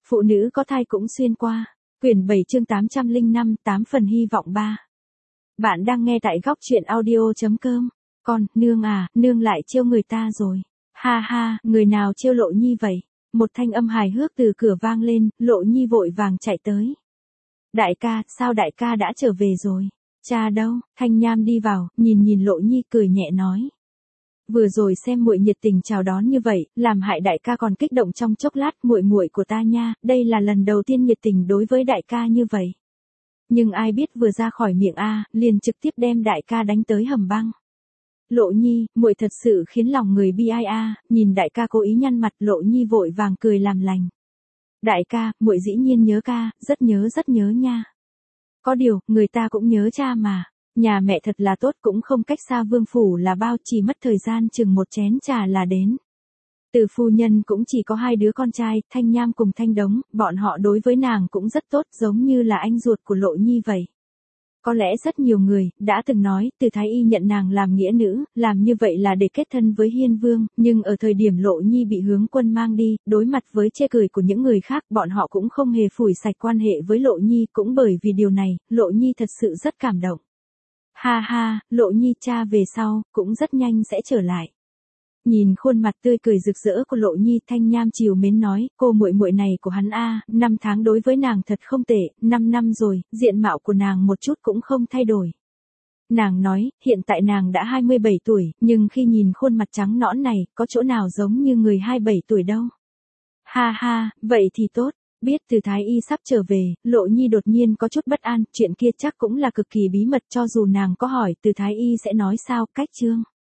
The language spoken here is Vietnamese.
Phụ nữ có thai cũng xuyên qua. Quyển 7 chương 805, 8 phần hy vọng 3. Bạn đang nghe tại góc truyện audio.com. Con, nương à, nương lại trêu người ta rồi. Ha ha, người nào trêu Lộ Nhi vậy? Một thanh âm hài hước từ cửa vang lên, Lộ Nhi vội vàng chạy tới. Đại ca, sao đại ca đã trở về rồi? Cha đâu? Thanh Nham đi vào, nhìn Lộ Nhi cười nhẹ nói. Vừa rồi xem muội nhiệt tình chào đón như vậy, làm hại đại ca còn kích động trong chốc lát, muội của ta nha, đây là lần đầu tiên nhiệt tình đối với đại ca như vậy. Nhưng ai biết vừa ra khỏi miệng liền trực tiếp đem đại ca đánh tới hầm băng. Lộ Nhi, muội thật sự khiến lòng người bi ai nhìn đại ca cố ý nhăn mặt, Lộ Nhi vội vàng cười làm lành. Đại ca, muội dĩ nhiên nhớ ca, rất nhớ nha. Có điều, người ta cũng nhớ cha mà. Nhà mẹ thật là tốt, cũng không cách xa vương phủ là bao, chỉ mất thời gian chừng một chén trà là đến. Từ phu nhân cũng chỉ có 2 đứa con trai, Thanh Nham cùng Thanh Đống, bọn họ đối với nàng cũng rất tốt, giống như là anh ruột của Lộ Nhi vậy. Có lẽ rất nhiều người đã từng nói, Từ Thái Y nhận nàng làm nghĩa nữ, làm như vậy là để kết thân với Hiên Vương, nhưng ở thời điểm Lộ Nhi bị Hướng Quân mang đi, đối mặt với chê cười của những người khác, bọn họ cũng không hề phủi sạch quan hệ với Lộ Nhi, cũng bởi vì điều này, Lộ Nhi thật sự rất cảm động. Ha ha, Lộ Nhi cha về sau, cũng rất nhanh sẽ trở lại. Nhìn khuôn mặt tươi cười rực rỡ của Lộ Nhi, Thanh Nham trìu mến nói, cô muội này của hắn 5 tháng đối với nàng thật không tệ, 5 năm rồi, diện mạo của nàng một chút cũng không thay đổi. Nàng nói, hiện tại nàng đã 27 tuổi, nhưng khi nhìn khuôn mặt trắng nõn này, có chỗ nào giống như người 27 tuổi đâu. Ha ha, vậy thì tốt. Biết Từ Thái Y sắp trở về, Lộ Nhi đột nhiên có chút bất an, chuyện kia chắc cũng là cực kỳ bí mật, cho dù nàng có hỏi Từ Thái Y sẽ nói sao, cách chương.